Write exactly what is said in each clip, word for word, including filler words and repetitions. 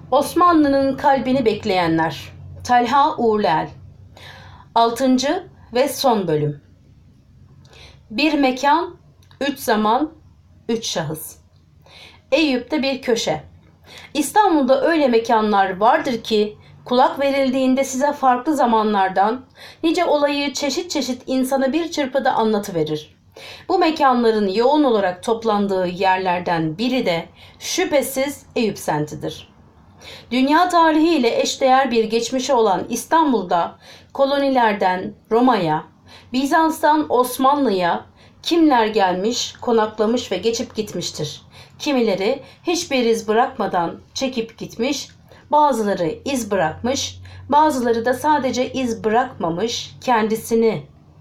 Osmanlı'nın kalbini bekleyenler. Talha Uğurluel. altıncı ve son bölüm. Bir mekan, üç zaman, üç şahıs. Eyüp'te bir köşe. İstanbul'da öyle mekanlar vardır ki kulak verildiğinde size farklı zamanlardan nice olayı çeşit çeşit insana bir çırpıda anlatıverir. Bu mekanların yoğun olarak toplandığı yerlerden biri de şüphesiz Eyüp semtidir. Dünya tarihiyle eşdeğer bir geçmişi olan İstanbul'da kolonilerden Roma'ya, Bizans'tan Osmanlı'ya kimler gelmiş, konaklamış ve geçip gitmiştir. Kimileri hiçbir iz bırakmadan çekip gitmiş, bazıları iz bırakmış, bazıları da sadece iz bırakmamış, kendisini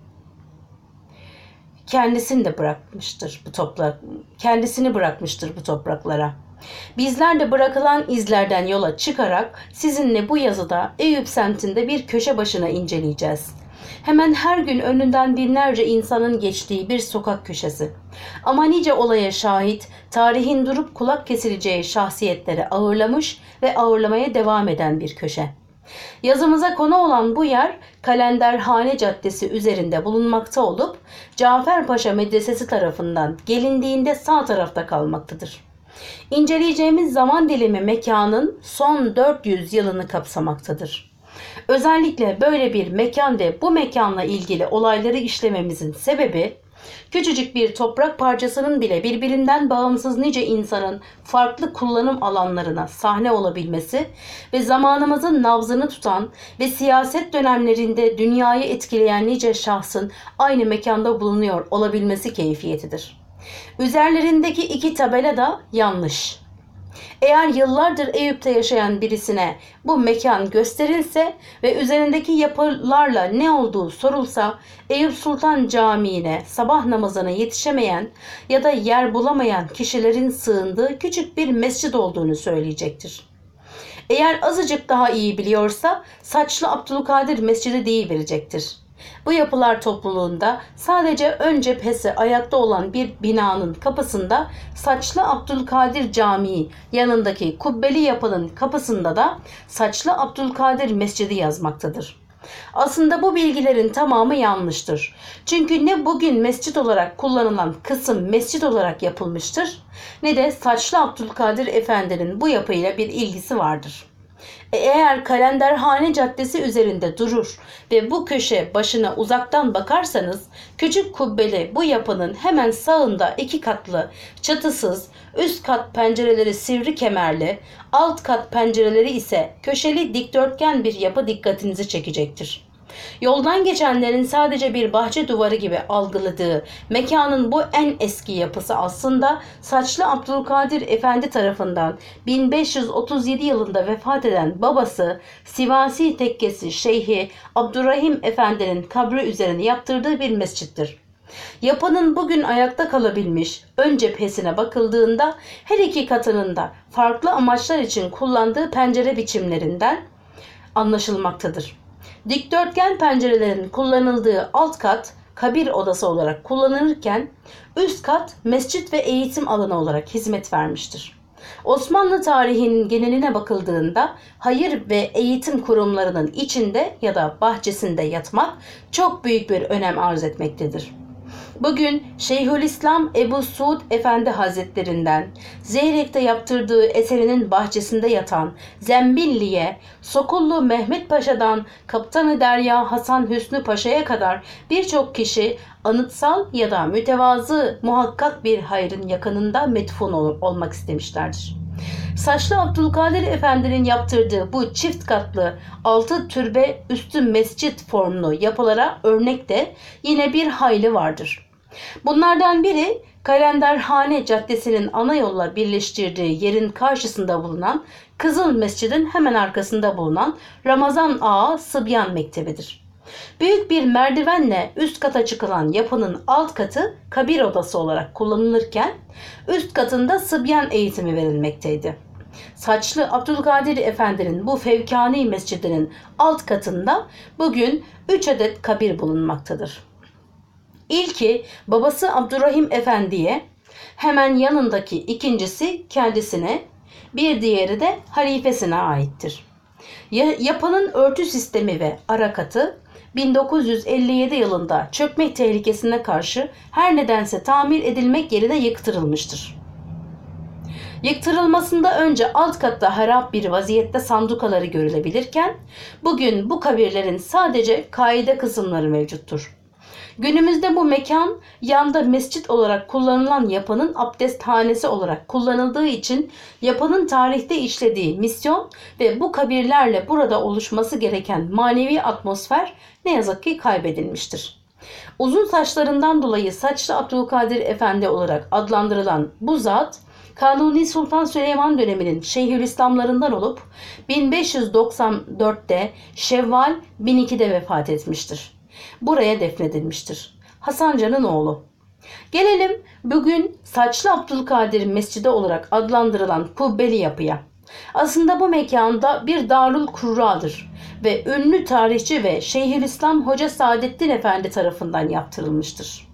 kendisini de bırakmıştır bu toprak, kendisini bırakmıştır bu topraklara. Bizler de bırakılan izlerden yola çıkarak sizinle bu yazıda Eyüp semtinde bir köşe başına inceleyeceğiz. Hemen her gün önünden binlerce insanın geçtiği bir sokak köşesi. Ama nice olaya şahit, tarihin durup kulak kesileceği şahsiyetleri ağırlamış ve ağırlamaya devam eden bir köşe. Yazımıza konu olan bu yer Kalenderhane Caddesi üzerinde bulunmakta olup Caferpaşa Medresesi tarafından gelindiğinde sağ tarafta kalmaktadır. İnceleyeceğimiz zaman dilimi mekanın son dört yüz yılını kapsamaktadır. Özellikle böyle bir mekan ve bu mekanla ilgili olayları işlememizin sebebi, küçücük bir toprak parçasının bile birbirinden bağımsız nice insanın farklı kullanım alanlarına sahne olabilmesi ve zamanımızın nabzını tutan ve siyaset dönemlerinde dünyayı etkileyen nice şahsın aynı mekanda bulunuyor olabilmesi keyfiyetidir. Üzerlerindeki iki tabela da yanlış. Eğer yıllardır Eyüp'te yaşayan birisine bu mekan gösterilse ve üzerindeki yapılarla ne olduğu sorulsa, Eyüp Sultan Camii'ne sabah namazına yetişemeyen ya da yer bulamayan kişilerin sığındığı küçük bir mescid olduğunu söyleyecektir. Eğer azıcık daha iyi biliyorsa Saçlı Abdülkadir Mescidi deyiverecektir. Bu yapılar topluluğunda sadece ön cephesi ayakta olan bir binanın kapısında Saçlı Abdülkadir Camii, yanındaki kubbeli yapının kapısında da Saçlı Abdülkadir Mescidi yazmaktadır. Aslında bu bilgilerin tamamı yanlıştır. Çünkü ne bugün mescit olarak kullanılan kısım mescit olarak yapılmıştır, ne de Saçlı Abdülkadir Efendi'nin bu yapıyla bir ilgisi vardır. Eğer Kalenderhane Caddesi üzerinde durur ve bu köşe başına uzaktan bakarsanız, küçük kubbeli bu yapının hemen sağında iki katlı, çatısız, üst kat pencereleri sivri kemerli, alt kat pencereleri ise köşeli dikdörtgen bir yapı dikkatinizi çekecektir. Yoldan geçenlerin sadece bir bahçe duvarı gibi algıladığı mekanın bu en eski yapısı aslında Saçlı Abdülkadir Efendi tarafından bin beş yüz otuz yedi yılında vefat eden babası Sivasi Tekkesi Şeyhi Abdurrahim Efendi'nin kabri üzerine yaptırdığı bir mescittir. Yapının bugün ayakta kalabilmiş ön cephesine bakıldığında her iki katının da farklı amaçlar için kullandığı pencere biçimlerinden anlaşılmaktadır. Dikdörtgen pencerelerin kullanıldığı alt kat kabir odası olarak kullanılırken üst kat mescit ve eğitim alanı olarak hizmet vermiştir. Osmanlı tarihinin geneline bakıldığında hayır ve eğitim kurumlarının içinde ya da bahçesinde yatmak çok büyük bir önem arz etmektedir. Bugün Şeyhülislam Ebu Suud Efendi Hazretlerinden Zeyrek'te yaptırdığı eserinin bahçesinde yatan Zembilli'ye, Sokullu Mehmet Paşa'dan Kaptanı Derya Hasan Hüsnü Paşa'ya kadar birçok kişi anıtsal ya da mütevazı muhakkak bir hayrın yakınında metfun ol- olmak istemişlerdir. Saçlı Abdülkadir Efendi'nin yaptırdığı bu çift katlı altı türbe üstü mescit formlu yapılara örnek de yine bir hayli vardır. Bunlardan biri Kalenderhane Caddesi'nin ana yolla birleştirdiği yerin karşısında bulunan Kızıl Mescid'in hemen arkasında bulunan Ramazan Ağa Sıbyan Mektebi'dir. Büyük bir merdivenle üst kata çıkılan yapının alt katı kabir odası olarak kullanılırken üst katında Sıbyan eğitimi verilmekteydi. Saçlı Abdülkadir Efendi'nin bu fevkani mescidinin alt katında bugün üç adet kabir bulunmaktadır. İlki babası Abdurrahim Efendi'ye, hemen yanındaki ikincisi kendisine, bir diğeri de halifesine aittir. Yapının örtü sistemi ve arakatı bin dokuz yüz elli yedi yılında çökmek tehlikesine karşı her nedense tamir edilmek yerine yıktırılmıştır. Yıktırılmasında önce alt katta harap bir vaziyette sandukaları görülebilirken bugün bu kabirlerin sadece kaide kısımları mevcuttur. Günümüzde bu mekan yanda mescit olarak kullanılan yapının abdesthanesi olarak kullanıldığı için yapının tarihte işlediği misyon ve bu kabirlerle burada oluşması gereken manevi atmosfer ne yazık ki kaybedilmiştir. Uzun saçlarından dolayı Saçlı Abdülkadir Efendi olarak adlandırılan bu zat, Kanuni Sultan Süleyman döneminin Şeyhülislamlarından olup bin beş yüz doksan dörtte Şevval bin ikide vefat etmiştir. Buraya defnedilmiştir. Hasan Can'ın oğlu. Gelelim bugün Saçlı Abdülkadir Mescidi olarak adlandırılan kubbeli yapıya. Aslında bu mekanda bir Darül Kurra'dır ve ünlü tarihçi ve Şeyhülislam Hoca Saadettin Efendi tarafından yaptırılmıştır.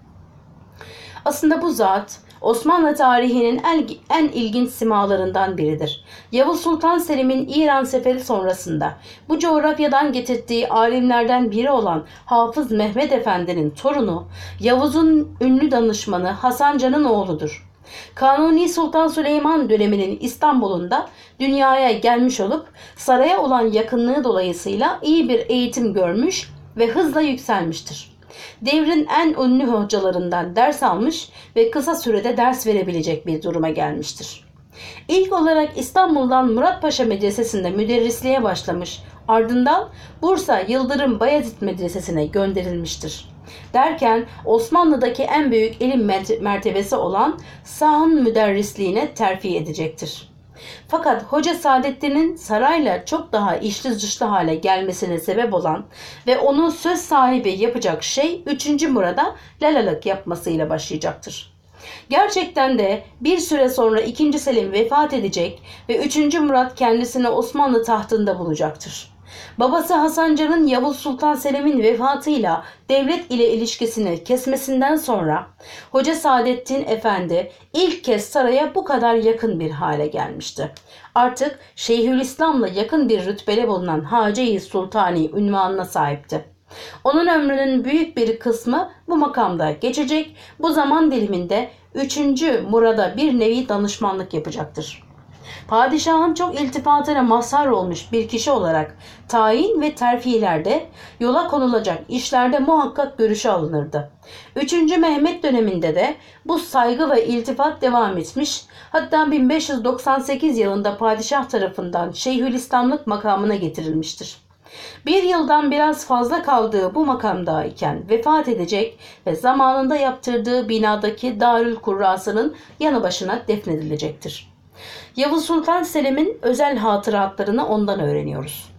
Aslında bu zat Osmanlı tarihinin en, en ilginç simalarından biridir. Yavuz Sultan Selim'in İran seferi sonrasında bu coğrafyadan getirdiği alimlerden biri olan Hafız Mehmet Efendi'nin torunu Yavuz'un ünlü danışmanı Hasan Can'ın oğludur. Kanuni Sultan Süleyman döneminin İstanbul'unda dünyaya gelmiş olup saraya olan yakınlığı dolayısıyla iyi bir eğitim görmüş ve hızla yükselmiştir. Devrin en ünlü hocalarından ders almış ve kısa sürede ders verebilecek bir duruma gelmiştir. İlk olarak İstanbul'dan Muratpaşa Medresesi'nde müderrisliğe başlamış, ardından Bursa Yıldırım Bayezid Medresesi'ne gönderilmiştir. Derken Osmanlı'daki en büyük ilim mertebesi olan Sahın müderrisliğine terfi edecektir. Fakat Hoca Saadettin'in sarayla çok daha içli dışlı hale gelmesine sebep olan ve onu söz sahibi yapacak şey üçüncü Murad'a lalalık yapmasıyla başlayacaktır. Gerçekten de bir süre sonra ikinci Selim vefat edecek ve üçüncü Murat kendisini Osmanlı tahtında bulacaktır. Babası Hasan Can'ın Yavuz Sultan Selim'in vefatıyla devlet ile ilişkisini kesmesinden sonra Hoca Saadettin Efendi ilk kez saraya bu kadar yakın bir hale gelmişti. Artık Şeyhülislam'la yakın bir rütbede bulunan Hacı-i Sultani unvanına sahipti. Onun ömrünün büyük bir kısmı bu makamda geçecek, bu zaman diliminde üçüncü Murad'a bir nevi danışmanlık yapacaktır. Padişahın çok iltifatına mazhar olmuş bir kişi olarak tayin ve terfilerde, yola konulacak işlerde muhakkak görüşe alınırdı. üçüncü Mehmet döneminde de bu saygı ve iltifat devam etmiş, hatta bin beş yüz doksan sekiz yılında padişah tarafından Şeyhülislamlık makamına getirilmiştir. Bir yıldan biraz fazla kaldığı bu makamdayken vefat edecek ve zamanında yaptırdığı binadaki Darül Kurrası'nın yanı başına defnedilecektir. Yavuz Sultan Selim'in özel hatıratlarını ondan öğreniyoruz.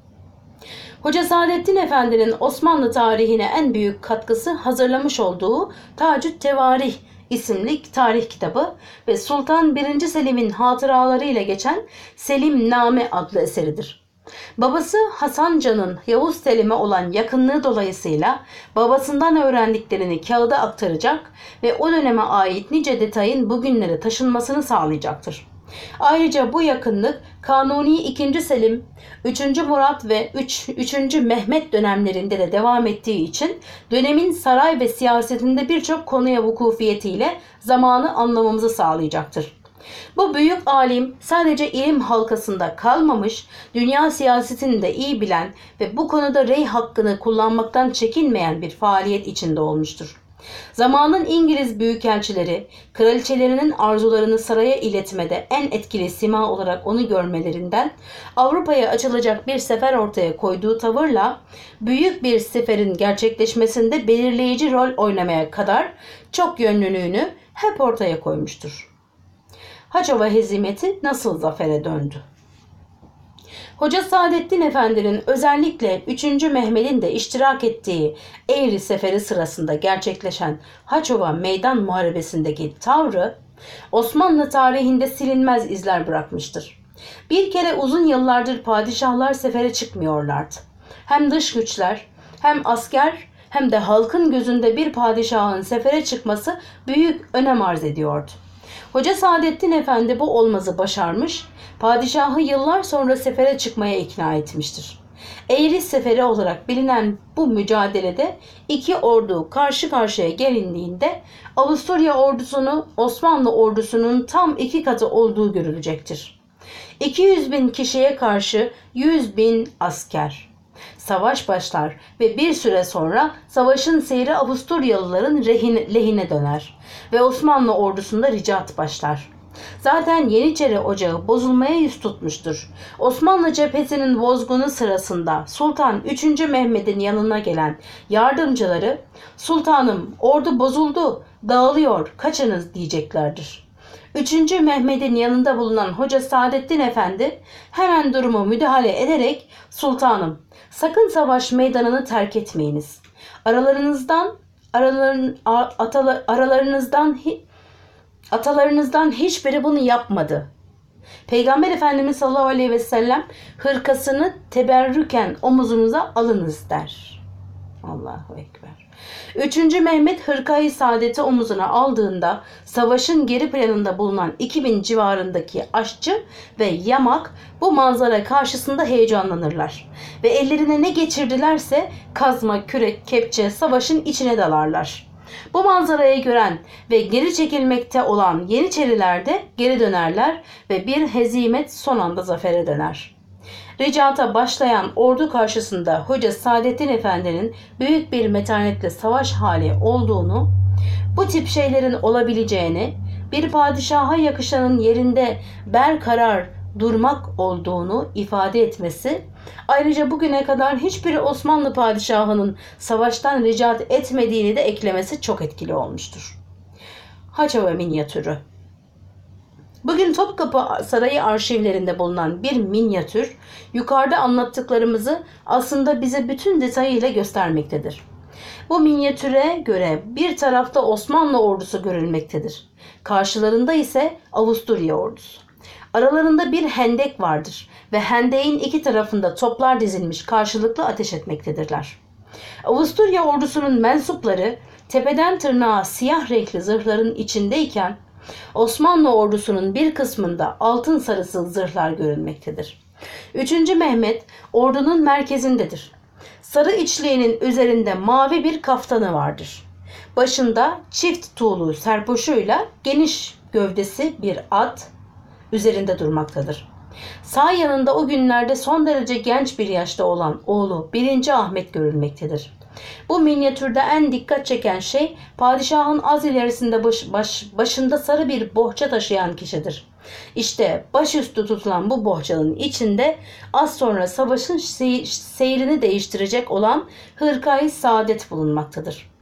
Hoca Saadettin Efendi'nin Osmanlı tarihine en büyük katkısı hazırlamış olduğu Tacü't Tevarih isimli tarih kitabı ve Sultan birinci Selim'in hatıralarıyla geçen Selimname adlı eseridir. Babası Hasan Can'ın Yavuz Selim'e olan yakınlığı dolayısıyla babasından öğrendiklerini kağıda aktaracak ve o döneme ait nice detayın bugünlere taşınmasını sağlayacaktır. Ayrıca bu yakınlık Kanuni ikinci Selim, üçüncü Murat ve üçüncü Mehmet dönemlerinde de devam ettiği için dönemin saray ve siyasetinde birçok konuya vukufiyetiyle zamanı anlamamızı sağlayacaktır. Bu büyük alim sadece ilim halkasında kalmamış, dünya siyasetini de iyi bilen ve bu konuda rey hakkını kullanmaktan çekinmeyen bir faaliyet içinde olmuştur. Zamanın İngiliz büyükelçileri, kraliçelerinin arzularını saraya iletmede en etkili sima olarak onu görmelerinden, Avrupa'ya açılacak bir sefer ortaya koyduğu tavırla, büyük bir seferin gerçekleşmesinde belirleyici rol oynamaya kadar çok yönlülüğünü hep ortaya koymuştur. Haçova hezimeti nasıl zafere döndü? Hoca Saadettin Efendi'nin özellikle üçüncü Mehmet'in de iştirak ettiği Eğri Seferi sırasında gerçekleşen Haçova Meydan Muharebesi'ndeki tavrı Osmanlı tarihinde silinmez izler bırakmıştır. Bir kere uzun yıllardır padişahlar sefere çıkmıyorlardı. Hem dış güçler, hem asker, hem de halkın gözünde bir padişahın sefere çıkması büyük önem arz ediyordu. Hoca Saadettin Efendi bu olmazı başarmış, padişahı yıllar sonra sefere çıkmaya ikna etmiştir. Eğri Seferi olarak bilinen bu mücadelede iki ordu karşı karşıya gelindiğinde Avusturya ordusunu Osmanlı ordusunun tam iki katı olduğu görülecektir. iki yüz bin kişiye karşı yüz bin asker. Savaş başlar ve bir süre sonra savaşın seyri Avusturyalıların lehine, lehine döner ve Osmanlı ordusunda ricat başlar. Zaten Yeniçeri Ocağı bozulmaya yüz tutmuştur. Osmanlı cephesinin bozgunu sırasında Sultan üçüncü. Mehmet'in yanına gelen yardımcıları "Sultanım, ordu bozuldu, dağılıyor, kaçınız" diyeceklerdir. üçüncü. Mehmet'in yanında bulunan Hoca Saadettin Efendi hemen durumu müdahale ederek "Sultanım, sakın savaş meydanını terk etmeyiniz. Aralarınızdan araların, atalı, aralarınızdan Atalarınızdan hiçbiri bunu yapmadı. Peygamber Efendimiz sallallahu aleyhi ve sellem hırkasını teberrüken omuzunuza alınız der. Allahu Ekber. Üçüncü. Mehmet hırkayı saadeti omuzuna aldığında savaşın geri planında bulunan iki bin civarındaki aşçı ve yamak bu manzara karşısında heyecanlanırlar. Ve ellerine ne geçirdilerse kazma, kürek, kepçe savaşın içine dalarlar. Bu manzarayı gören ve geri çekilmekte olan Yeniçeriler de geri dönerler ve bir hezimet son anda zafere döner. Ricata başlayan ordu karşısında Hoca Saadettin Efendi'nin büyük bir metanetle savaş hali olduğunu, bu tip şeylerin olabileceğini, bir padişaha yakışanın yerinde berkarar durmak olduğunu ifade etmesi, ayrıca bugüne kadar hiçbir Osmanlı padişahının savaştan ricat etmediğini de eklemesi çok etkili olmuştur. Haçava minyatürü. Bugün Topkapı Sarayı arşivlerinde bulunan bir minyatür, yukarıda anlattıklarımızı aslında bize bütün detayıyla göstermektedir. Bu minyatüre göre bir tarafta Osmanlı ordusu görülmektedir. Karşılarında ise Avusturya ordusu. Aralarında bir hendek vardır ve hendeğin iki tarafında toplar dizilmiş karşılıklı ateş etmektedirler. Avusturya ordusunun mensupları tepeden tırnağa siyah renkli zırhların içindeyken Osmanlı ordusunun bir kısmında altın sarısı zırhlar görülmektedir. üçüncü. Mehmet ordunun merkezindedir. Sarı içliğinin üzerinde mavi bir kaftanı vardır. Başında çift tuğlu serpoşuyla geniş gövdesi bir at üzerinde durmaktadır. Sağ yanında o günlerde son derece genç bir yaşta olan oğlu birinci. Ahmet görülmektedir. Bu minyatürde en dikkat çeken şey padişahın az ilerisinde baş, baş, başında sarı bir bohça taşıyan kişidir. İşte başüstü tutulan bu bohçanın içinde az sonra savaşın seyrini değiştirecek olan hırkayı saadet bulunmaktadır.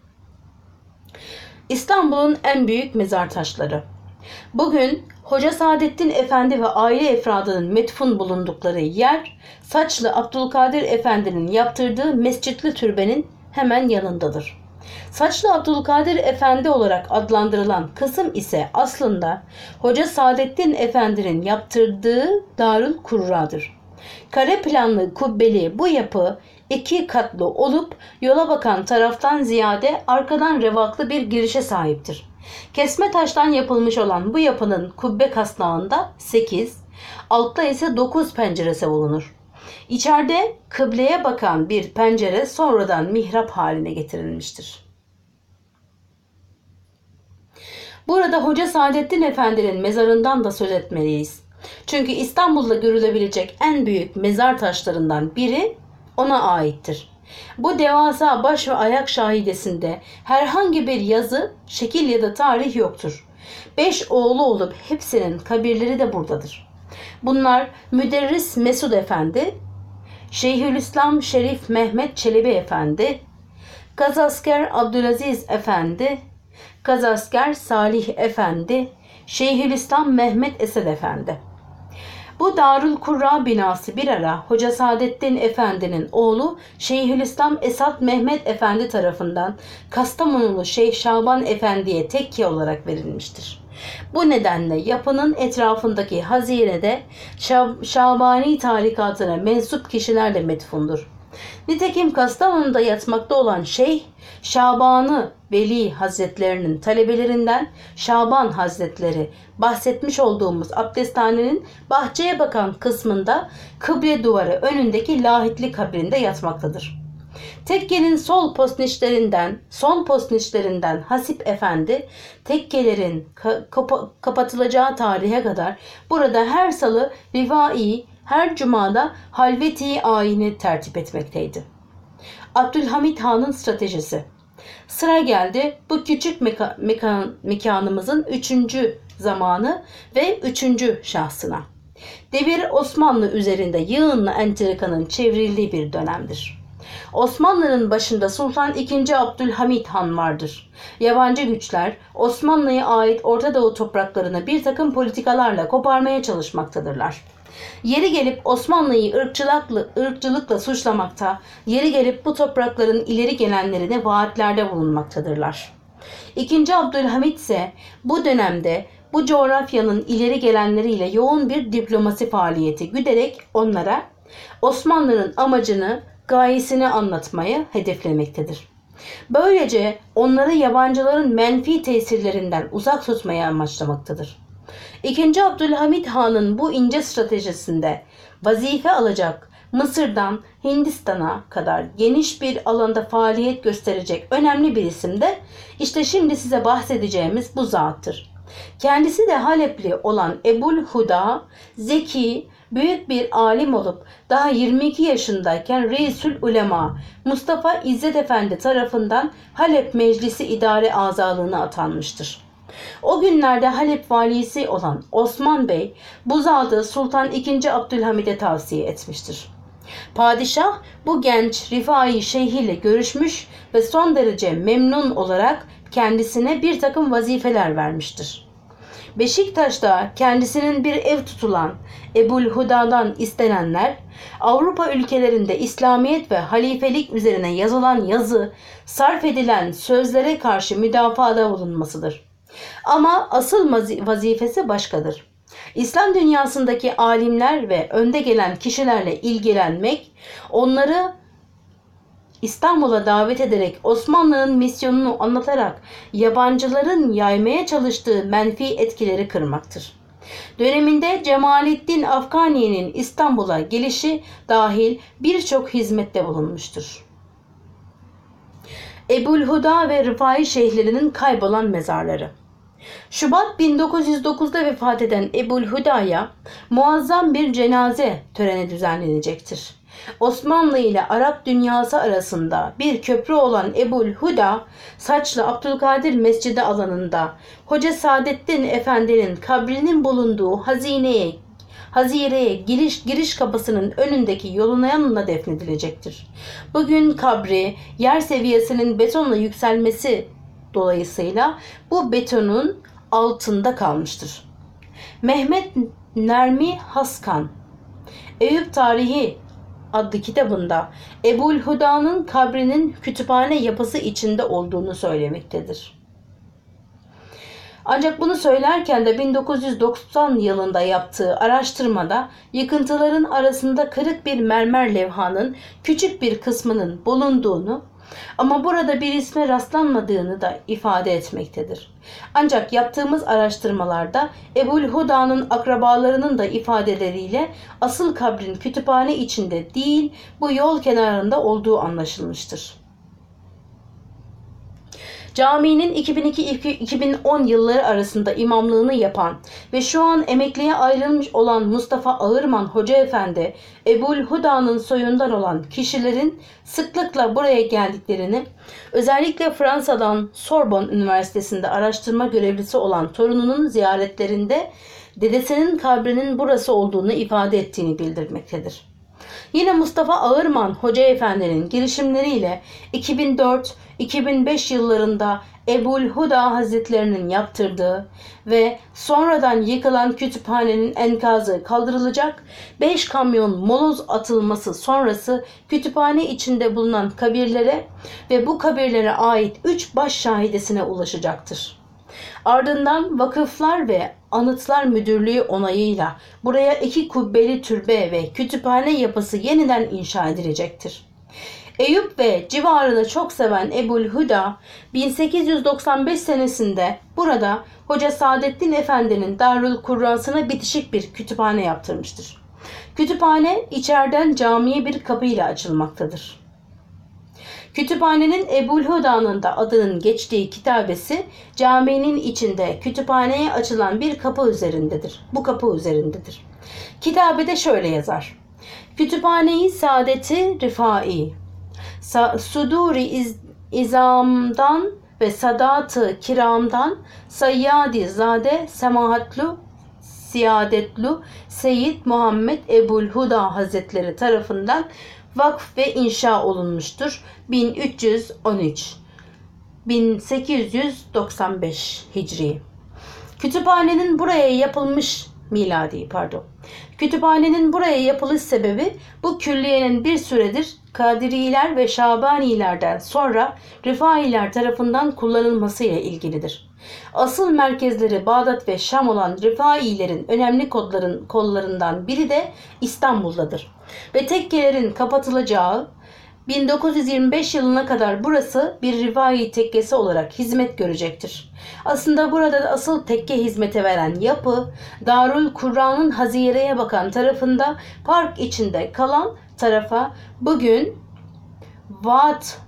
İstanbul'un en büyük mezar taşları. Bugün Hoca Saadettin Efendi ve aile efradının metfun bulundukları yer, Saçlı Abdülkadir Efendi'nin yaptırdığı Mescitli Türbenin hemen yanındadır. Saçlı Abdülkadir Efendi olarak adlandırılan kısım ise aslında Hoca Saadettin Efendi'nin yaptırdığı Darül Kurra'dır. Kare planlı kubbeli bu yapı iki katlı olup yola bakan taraftan ziyade arkadan revaklı bir girişe sahiptir. Kesme taştan yapılmış olan bu yapının kubbe kasnağında sekiz, altta ise dokuz penceresi bulunur. İçeride kıbleye bakan bir pencere sonradan mihrap haline getirilmiştir. Burada Hoca Saadettin Efendi'nin mezarından da söz etmeliyiz. Çünkü İstanbul'da görülebilecek en büyük mezar taşlarından biri ona aittir. Bu devasa baş ve ayak şahidesinde herhangi bir yazı, şekil ya da tarih yoktur. Beş oğlu olup hepsinin kabirleri de buradadır. Bunlar Müderris Mesud Efendi, Şeyhülislam Şerif Mehmet Çelebi Efendi, Gazasker Abdülaziz Efendi, Gazasker Salih Efendi, Şeyhülislam Mehmet Esed Efendi. Bu Darül Kurra binası bir ara Hoca Saadettin Efendi'nin oğlu Şeyhülislam Esad Mehmet Efendi tarafından Kastamonulu Şeyh Şaban Efendi'ye tekke olarak verilmiştir. Bu nedenle yapının etrafındaki hazinede Şab- Şabani tarikatına mensup kişilerle metfundur. Nitekim Kastamonu'da yatmakta olan Şeyh Şaban'ı Veli Hazretlerinin talebelerinden Şaban Hazretleri bahsetmiş olduğumuz abdesthanenin bahçeye bakan kısmında kıble duvarı önündeki lahitli kabrinde yatmaktadır. Tekkenin sol postniçlerinden, son postniçlerinden Hasip Efendi, tekkelerin kapa- kapatılacağı tarihe kadar burada her salı rivai, her cumada halveti ayini tertip etmekteydi. Abdülhamit Han'ın stratejisi. Sıra geldi bu küçük meka- mekan- mekanımızın üçüncü zamanı ve üçüncü şahsına. Devir Osmanlı üzerinde yığınla entrikanın çevrildiği bir dönemdir. Osmanlı'nın başında Sultan ikinci. Abdülhamit Han vardır. Yabancı güçler Osmanlı'ya ait Orta Doğu topraklarını bir takım politikalarla koparmaya çalışmaktadırlar. Yeri gelip Osmanlı'yı ırkçılıkla, ırkçılıkla suçlamakta, yeri gelip bu toprakların ileri gelenlerine vaatlerde bulunmaktadırlar. İkinci Abdülhamit ise bu dönemde bu coğrafyanın ileri gelenleriyle yoğun bir diplomasi faaliyeti güderek onlara Osmanlı'nın amacını, gayesini anlatmayı hedeflemektedir. Böylece onları yabancıların menfi tesirlerinden uzak tutmaya amaçlamaktadır. İkinci Abdülhamit Han'ın bu ince stratejisinde vazife alacak Mısır'dan Hindistan'a kadar geniş bir alanda faaliyet gösterecek önemli bir isim de işte şimdi size bahsedeceğimiz bu zattır. Kendisi de Halepli olan Ebul Huda, zeki, büyük bir alim olup daha yirmi iki yaşındayken Reisül Ulema Mustafa İzzet Efendi tarafından Halep Meclisi İdare Azalığına atanmıştır. O günlerde Halep valisi olan Osman Bey bu zatı Sultan ikinci. Abdülhamid'e tavsiye etmiştir. Padişah bu genç Rifai Şeyh ile görüşmüş ve son derece memnun olarak kendisine bir takım vazifeler vermiştir. Beşiktaş'ta kendisinin bir ev tutulan Ebul Huda'dan istenenler, Avrupa ülkelerinde İslamiyet ve halifelik üzerine yazılan yazı, sarf edilen sözlere karşı müdafada bulunmasıdır. Ama asıl vazifesi başkadır. İslam dünyasındaki alimler ve önde gelen kişilerle ilgilenmek, onları İstanbul'a davet ederek Osmanlı'nın misyonunu anlatarak yabancıların yaymaya çalıştığı menfi etkileri kırmaktır. Döneminde Cemalettin Afgani'nin İstanbul'a gelişi dahil birçok hizmette bulunmuştur. Ebu'l-Huda ve Rifai şeyhlerinin kaybolan mezarları. Şubat bin dokuz yüz dokuzda vefat eden Ebu'l-Huda'ya muazzam bir cenaze töreni düzenlenecektir. Osmanlı ile Arap dünyası arasında bir köprü olan Ebu'l-Huda, Saçlı Abdülkadir Mescidi alanında Hoca Saadettin Efendi'nin kabrinin bulunduğu hazineye, hazireye giriş, giriş kapısının önündeki yolun yanına defnedilecektir. Bugün kabri yer seviyesinin betonla yükselmesi dolayısıyla bu betonun altında kalmıştır. Mehmet Nermi Haskan, Eyüp Tarihi adlı kitabında Ebu'l-Huda'nın kabrinin kütüphane yapısı içinde olduğunu söylemektedir. Ancak bunu söylerken de bin dokuz yüz doksan yılında yaptığı araştırmada yıkıntıların arasında kırık bir mermer levhanın küçük bir kısmının bulunduğunu ama burada bir isme rastlanmadığını da ifade etmektedir. Ancak yaptığımız araştırmalarda Ebu'l-Huda'nın akrabalarının da ifadeleriyle asıl kabrin kütüphane içinde değil, bu yol kenarında olduğu anlaşılmıştır. Caminin iki bin iki iki bin on yılları arasında imamlığını yapan ve şu an emekliye ayrılmış olan Mustafa Ağırman Hoca Efendi, Ebu'l-Huda'nın soyundan olan kişilerin sıklıkla buraya geldiklerini, özellikle Fransa'dan Sorbonne Üniversitesi'nde araştırma görevlisi olan torununun ziyaretlerinde dedesinin kabrinin burası olduğunu ifade ettiğini bildirmektedir. Yine Mustafa Ağırman Hoca Efendi'nin girişimleriyle iki bin dört iki bin beş yıllarında Ebu'l-Huda Hazretlerinin yaptırdığı ve sonradan yıkılan kütüphanenin enkazı kaldırılacak, beş kamyon moloz atılması sonrası kütüphane içinde bulunan kabirlere ve bu kabirlere ait üç baş şahidesine ulaşacaktır. Ardından Vakıflar ve Anıtlar Müdürlüğü onayıyla buraya iki kubbeli türbe ve kütüphane yapısı yeniden inşa edilecektir. Eyüp ve civarını çok seven Ebu'l-Huda bin sekiz yüz doksan beş senesinde burada Hoca Saadettin Efendi'nin Darül Kurrası'na bitişik bir kütüphane yaptırmıştır. Kütüphane içeriden camiye bir kapıyla açılmaktadır. Kütüphanenin Ebu'l-Huda'nın da adının geçtiği kitabesi caminin içinde kütüphaneye açılan bir kapı üzerindedir. Bu kapı üzerindedir. Kitabede şöyle yazar. Kütüphane-i Saadeti Rifai, Suduri iz, izamdan ve sadat-ı kiramdan Sayyadi Zade Semahatlu Siyadetlu Seyyid Muhammed Ebu'l-Huda Hazretleri tarafından vakf ve inşa olunmuştur. bin üç yüz on üç bin sekiz yüz doksan beş Hicri. Kütüphanenin buraya yapılmış miladi pardon. Kütüphanenin buraya yapılış sebebi bu külliyenin bir süredir Kadiriler ve Şabanilerden sonra Rifailer tarafından kullanılmasıyla ilgilidir. Asıl merkezleri Bağdat ve Şam olan Rifailerin önemli kodların, kollarından biri de İstanbul'dadır. Ve tekkelerin kapatılacağı bin dokuz yüz yirmi beş yılına kadar burası bir Rifai tekkesi olarak hizmet görecektir. Aslında burada da asıl tekke hizmeti veren yapı Darül Kurra'nın hazireye bakan tarafında park içinde kalan tarafa bugün vaat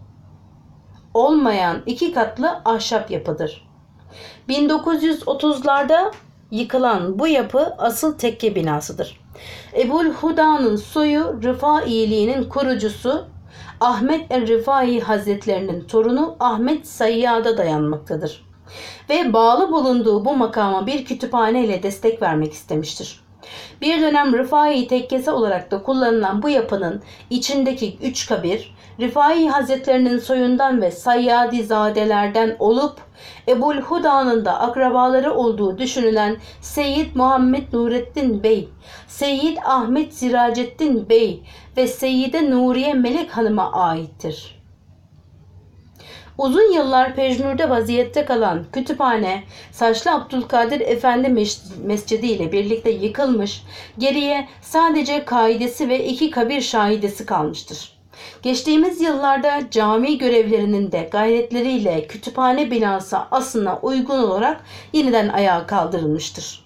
olmayan iki katlı ahşap yapıdır. bin dokuz yüz otuzlarda yıkılan bu yapı asıl tekke binasıdır. Ebu'l-Huda'nın soyu Rifailiğinin kurucusu Ahmet er-Rifai Hazretlerinin torunu Ahmet Sayyad'a dayanmaktadır. Ve bağlı bulunduğu bu makama bir kütüphane ile destek vermek istemiştir. Bir dönem Rifai tekkesi olarak da kullanılan bu yapının içindeki üç kabir, Rifai Hazretlerinin soyundan ve Sayyadizadelerden olup Ebu'l-Huda'nın da akrabaları olduğu düşünülen Seyyid Muhammed Nurettin Bey, Seyyid Ahmet Ziracettin Bey ve Seyyide Nuriye Melek Hanım'a aittir. Uzun yıllar pejmürde vaziyette kalan kütüphane, Saçlı Abdülkadir Efendi Mescidi ile birlikte yıkılmış, geriye sadece kaidesi ve iki kabir şahidesi kalmıştır. Geçtiğimiz yıllarda cami görevlerinin de gayretleriyle kütüphane binası aslına uygun olarak yeniden ayağa kaldırılmıştır.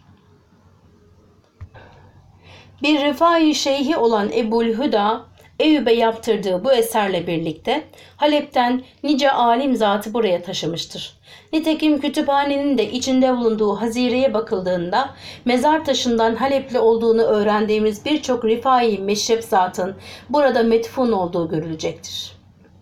Bir Rifai şeyhi olan Ebu'l-Huda, Eyüp'e yaptırdığı bu eserle birlikte Halep'ten nice alim zatı buraya taşımıştır. Nitekim kütüphanenin de içinde bulunduğu hazireye bakıldığında mezar taşından Halepli olduğunu öğrendiğimiz birçok Rifai meşrep zatın burada metfun olduğu görülecektir.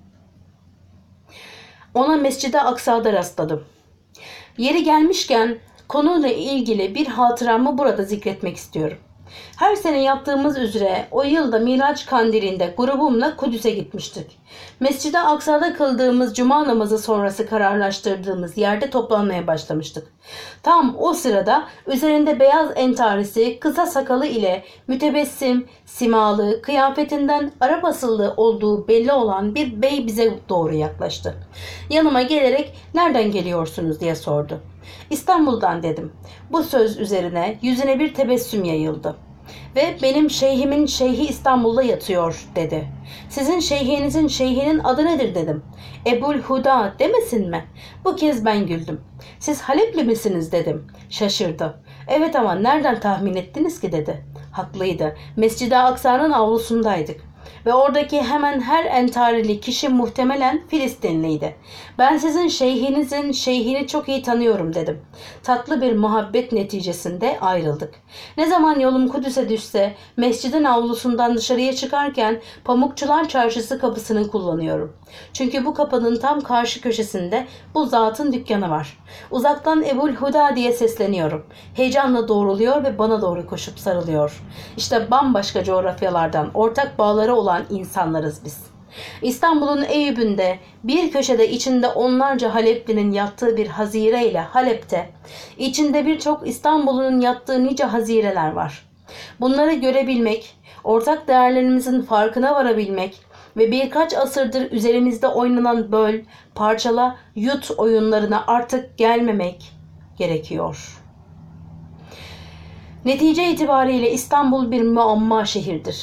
Ona Mescid-i Aksa'da rastladım. Yeri gelmişken konuyla ilgili bir hatıramı burada zikretmek istiyorum. Her sene yaptığımız üzere o yılda Miraç Kandili'nde grubumla Kudüs'e gitmiştik. Mescid-i Aksa'da kıldığımız cuma namazı sonrası kararlaştırdığımız yerde toplanmaya başlamıştık. Tam o sırada üzerinde beyaz entarisi, kısa sakalı ile mütebessim, simalı, kıyafetinden Arap asıllı olduğu belli olan bir bey bize doğru yaklaştı. Yanıma gelerek "Nereden geliyorsunuz?" diye sordu. "İstanbul'dan" dedim. Bu söz üzerine yüzüne bir tebessüm yayıldı. "Ve benim şeyhimin şeyhi İstanbul'da yatıyor" dedi. "Sizin şeyhinizin şeyhinin adı nedir?" dedim. "Ebu'l-Huda demesin mi?" Bu kez ben güldüm. "Siz Halepli misiniz?" dedim. Şaşırdı. "Evet ama nereden tahmin ettiniz ki?" dedi. Haklıydı. Mescid-i Aksa'nın avlusundaydık. Ve oradaki hemen her entarili kişi muhtemelen Filistinliydi. "Ben sizin şeyhinizin şeyhini çok iyi tanıyorum" dedim. Tatlı bir muhabbet neticesinde ayrıldık. Ne zaman yolum Kudüs'e düşse mescidin avlusundan dışarıya çıkarken Pamukçular Çarşısı kapısını kullanıyorum. Çünkü bu kapının tam karşı köşesinde bu zatın dükkanı var. Uzaktan Ebu'l-Huda diye sesleniyorum. Heyecanla doğruluyor ve bana doğru koşup sarılıyor. İşte bambaşka coğrafyalardan ortak bağları olan insanlarız biz. İstanbul'un Eyüp'ünde bir köşede içinde onlarca Haleplinin yattığı bir hazire ile Halep'te içinde birçok İstanbul'un yattığı nice hazireler var. Bunları görebilmek, ortak değerlerimizin farkına varabilmek ve birkaç asırdır üzerimizde oynanan böl, parçala, yut oyunlarına artık gelmemek gerekiyor. Netice itibariyle İstanbul bir muamma şehirdir.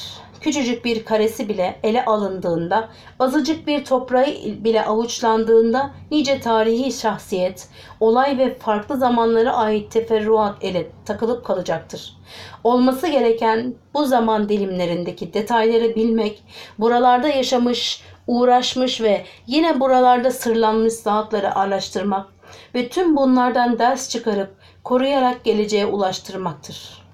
küçücük bir karesi bile ele alındığında, azıcık bir toprağı bile avuçlandığında nice tarihi şahsiyet, olay ve farklı zamanlara ait teferruat ele takılıp kalacaktır. Olması gereken bu zaman dilimlerindeki detayları bilmek, buralarda yaşamış, uğraşmış ve yine buralarda sırlanmış zatları araştırmak ve tüm bunlardan ders çıkarıp koruyarak geleceğe ulaştırmaktır.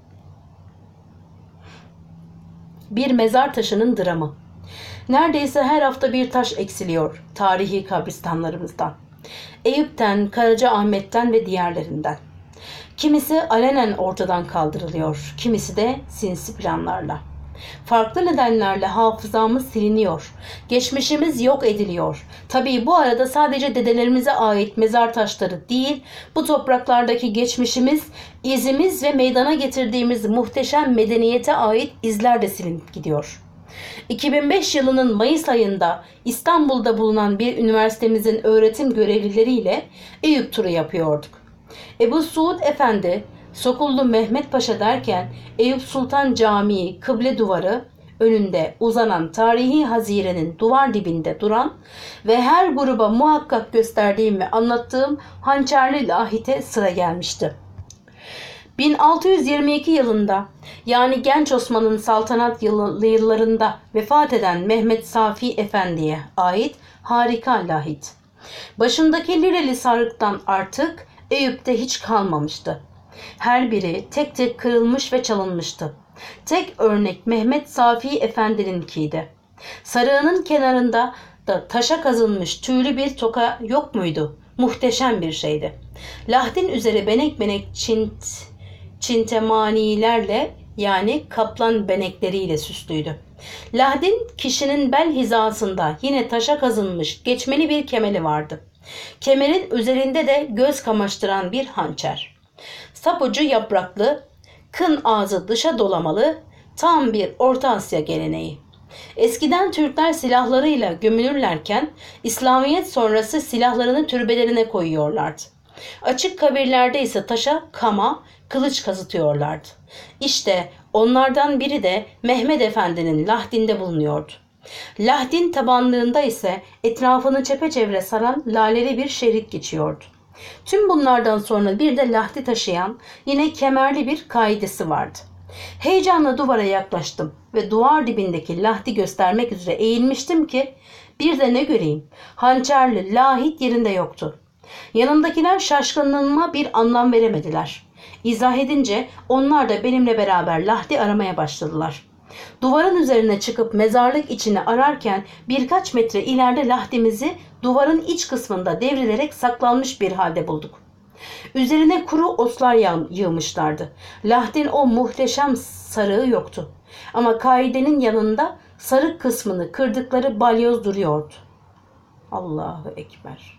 Bir mezar taşının dramı. Neredeyse her hafta bir taş eksiliyor tarihi kabristanlarımızdan. Eyüp'ten, Karacaahmet'ten ve diğerlerinden. Kimisi alenen ortadan kaldırılıyor, kimisi de sinsi planlarla. Farklı nedenlerle hafızamız siliniyor, geçmişimiz yok ediliyor. Tabii bu arada sadece dedelerimize ait mezar taşları değil, bu topraklardaki geçmişimiz, izimiz ve meydana getirdiğimiz muhteşem medeniyete ait izler de silinip gidiyor. iki bin beş yılının Mayıs ayında İstanbul'da bulunan bir üniversitemizin öğretim görevlileriyle Eyüp turu yapıyorduk. Ebu Suud Efendi, Sokullu Mehmet Paşa derken Eyüp Sultan Camii kıble duvarı önünde uzanan tarihi hazirenin duvar dibinde duran ve her gruba muhakkak gösterdiğim ve anlattığım hançerli lahite sıra gelmişti. bin altı yüz yirmi iki yılında, yani Genç Osman'ın saltanat yıllarında vefat eden Mehmet Safi Efendi'ye ait harika lahit. Başındaki lileli sarıktan artık Eyüp'te hiç kalmamıştı. Her biri tek tek kırılmış ve çalınmıştı. Tek örnek Mehmet Safi Efendi'ninkiydi. Sarığının kenarında da taşa kazınmış tüylü bir toka yok muydu? Muhteşem bir şeydi. Lahdin üzeri benek benek çint, çintemanilerle, yani kaplan benekleriyle süslüydü. Lahdin kişinin bel hizasında yine taşa kazınmış geçmeli bir kemeri vardı. Kemerin üzerinde de göz kamaştıran bir hançer. Sapucu yapraklı, kın ağzı dışa dolamalı, tam bir Orta Asya geleneği. Eskiden Türkler silahlarıyla gömülürlerken İslamiyet sonrası silahlarını türbelerine koyuyorlardı. Açık kabirlerde ise taşa kama, kılıç kazıtıyorlardı. İşte onlardan biri de Mehmet Efendi'nin lahdinde bulunuyordu. Lahdin tabanlığında ise etrafını çepeçevre saran laleli bir şerit geçiyordu. Tüm bunlardan sonra bir de lahdi taşıyan yine kemerli bir kaidesi vardı. Heyecanla duvara yaklaştım ve duvar dibindeki lahdi göstermek üzere eğilmiştim ki bir de ne göreyim, hançerli lahit yerinde yoktu. Yanımdakiler şaşkınlığıma bir anlam veremediler. İzah edince onlar da benimle beraber lahdi aramaya başladılar. Duvarın üzerine çıkıp mezarlık içini ararken birkaç metre ileride lahdimizi duvarın iç kısmında devrilerek saklanmış bir halde bulduk. Üzerine kuru otlar yığmışlardı. Lahdin o muhteşem sarığı yoktu. Ama kaidenin yanında sarık kısmını kırdıkları balyoz duruyordu. Allahu Ekber.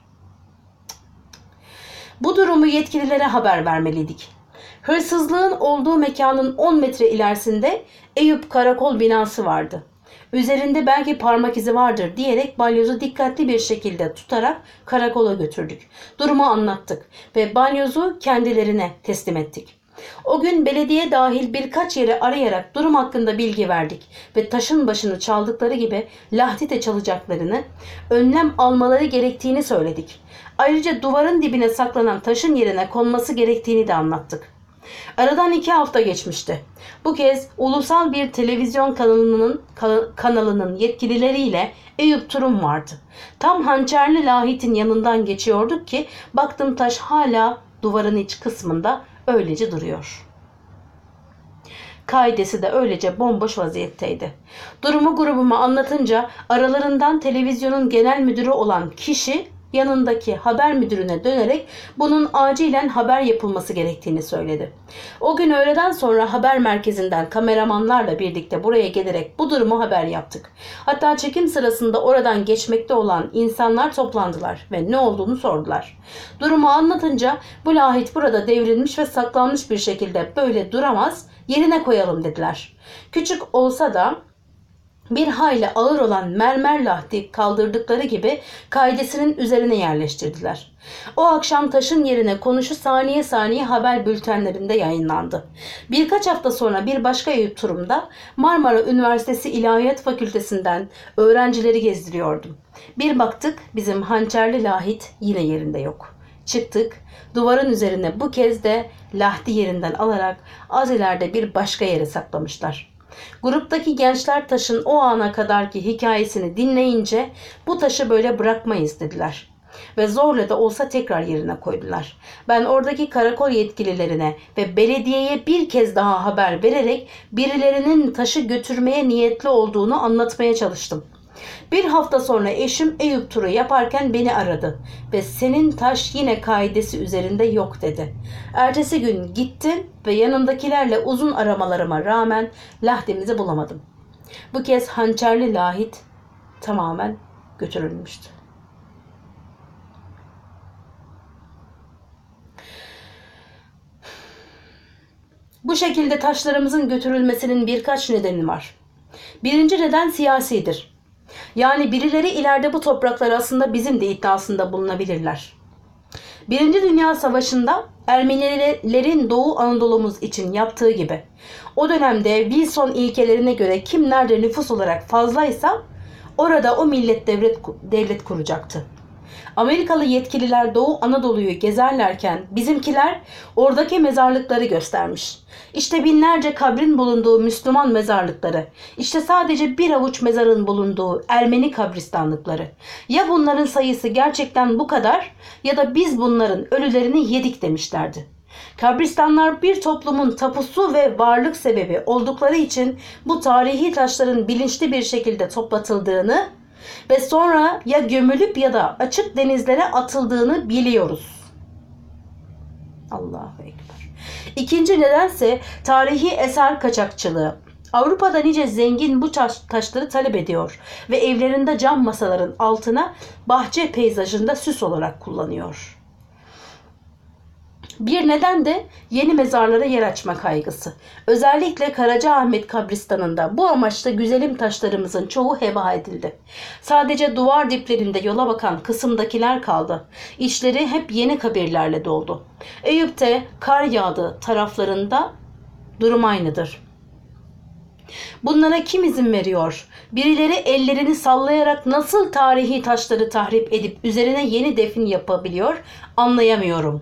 Bu durumu yetkililere haber vermeliydik. Hırsızlığın olduğu mekanın on metre ilerisinde Eyüp Karakol binası vardı. Üzerinde belki parmak izi vardır diyerek balyozu dikkatli bir şekilde tutarak karakola götürdük. Durumu anlattık ve balyozu kendilerine teslim ettik. O gün belediye dahil birkaç yere arayarak durum hakkında bilgi verdik ve taşın başını çaldıkları gibi lahdi de çalacaklarını, önlem almaları gerektiğini söyledik. Ayrıca duvarın dibine saklanan taşın yerine konması gerektiğini de anlattık. Aradan iki hafta geçmişti. Bu kez ulusal bir televizyon kanalının kanalının yetkilileriyle Eyüp turum vardı. Tam hançerli lahitin yanından geçiyorduk ki baktım taş hala duvarın iç kısmında öylece duruyor. Kaidesi de öylece bomboş vaziyetteydi. Durumu grubuma anlatınca aralarından televizyonun genel müdürü olan kişi yanındaki haber müdürüne dönerek bunun acilen haber yapılması gerektiğini söyledi. O gün öğleden sonra haber merkezinden kameramanlarla birlikte buraya gelerek bu durumu haber yaptık. Hatta çekim sırasında oradan geçmekte olan insanlar toplandılar ve ne olduğunu sordular. Durumu anlatınca bu lahit burada devrilmiş ve saklanmış bir şekilde böyle duramaz, yerine koyalım dediler. Küçük olsa da bir hayli ağır olan mermer lahti kaldırdıkları gibi kaidesinin üzerine yerleştirdiler. O akşam taşın yerine konuşu saniye saniye haber bültenlerinde yayınlandı. Birkaç hafta sonra bir başka Eyüp turumda Marmara Üniversitesi İlahiyat Fakültesinden öğrencileri gezdiriyordum. Bir baktık bizim hançerli lahit yine yerinde yok. Çıktık, duvarın üzerine bu kez de lahti yerinden alarak az ileride bir başka yere saklamışlar. Gruptaki gençler taşın o ana kadarki hikayesini dinleyince bu taşı böyle bırakmayız dediler. Ve zorla da olsa tekrar yerine koydular. Ben oradaki karakol yetkililerine ve belediyeye bir kez daha haber vererek birilerinin taşı götürmeye niyetli olduğunu anlatmaya çalıştım. Bir hafta sonra eşim Eyüp turu yaparken beni aradı ve senin taş yine kaidesi üzerinde yok dedi. Ertesi gün gittim ve yanımdakilerle uzun aramalarıma rağmen lahdimizi bulamadım. Bu kez hançerli lahit tamamen götürülmüştü. Bu şekilde taşlarımızın götürülmesinin birkaç nedeni var. Birinci neden siyasidir. Yani birileri ileride bu topraklar aslında bizim de iddiasında bulunabilirler. Birinci Dünya Savaşı'nda Ermenilerin Doğu Anadolu'muz için yaptığı gibi o dönemde Wilson ilkelerine göre kim nerede nüfus olarak fazlaysa orada o millet devlet, devlet kuracaktı. Amerikalı yetkililer Doğu Anadolu'yu gezerlerken bizimkiler oradaki mezarlıkları göstermiş. İşte binlerce kabrin bulunduğu Müslüman mezarlıkları, işte sadece bir avuç mezarın bulunduğu Ermeni kabristanlıkları. Ya bunların sayısı gerçekten bu kadar ya da biz bunların ölülerini yedik demişlerdi. Kabristanlar bir toplumun tapusu ve varlık sebebi oldukları için bu tarihi taşların bilinçli bir şekilde toplatıldığını ve sonra ya gömülüp ya da açık denizlere atıldığını biliyoruz. Allahu Ekber. İkinci nedense tarihi eser kaçakçılığı. Avrupa'da nice zengin bu taş, taşları talep ediyor ve evlerinde cam masaların altına bahçe peyzajında süs olarak kullanıyor. Bir neden de yeni mezarlara yer açma kaygısı. Özellikle Karacaahmet kabristanında bu amaçla güzelim taşlarımızın çoğu heba edildi. Sadece duvar diplerinde yola bakan kısımdakiler kaldı. İçleri hep yeni kabirlerle doldu. Eyüp'te kar yağdı taraflarında durum aynıdır. Bunlara kim izin veriyor? Birileri ellerini sallayarak nasıl tarihi taşları tahrip edip üzerine yeni defin yapabiliyor? Anlayamıyorum.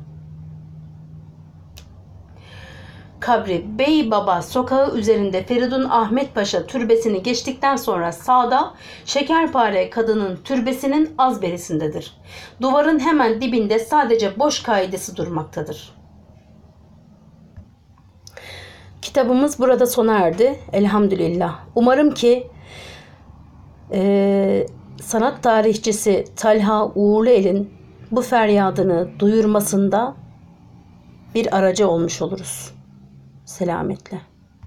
Kabri Bey Baba sokağı üzerinde Feridun Ahmet Paşa türbesini geçtikten sonra sağda Şekerpare kadının türbesinin az berisindedir. Duvarın hemen dibinde sadece boş kaidesi durmaktadır. Kitabımız burada sona erdi. Elhamdülillah. Umarım ki e, sanat tarihçisi Talha Uğurluel'in bu feryadını duyurmasında bir aracı olmuş oluruz. Selametle.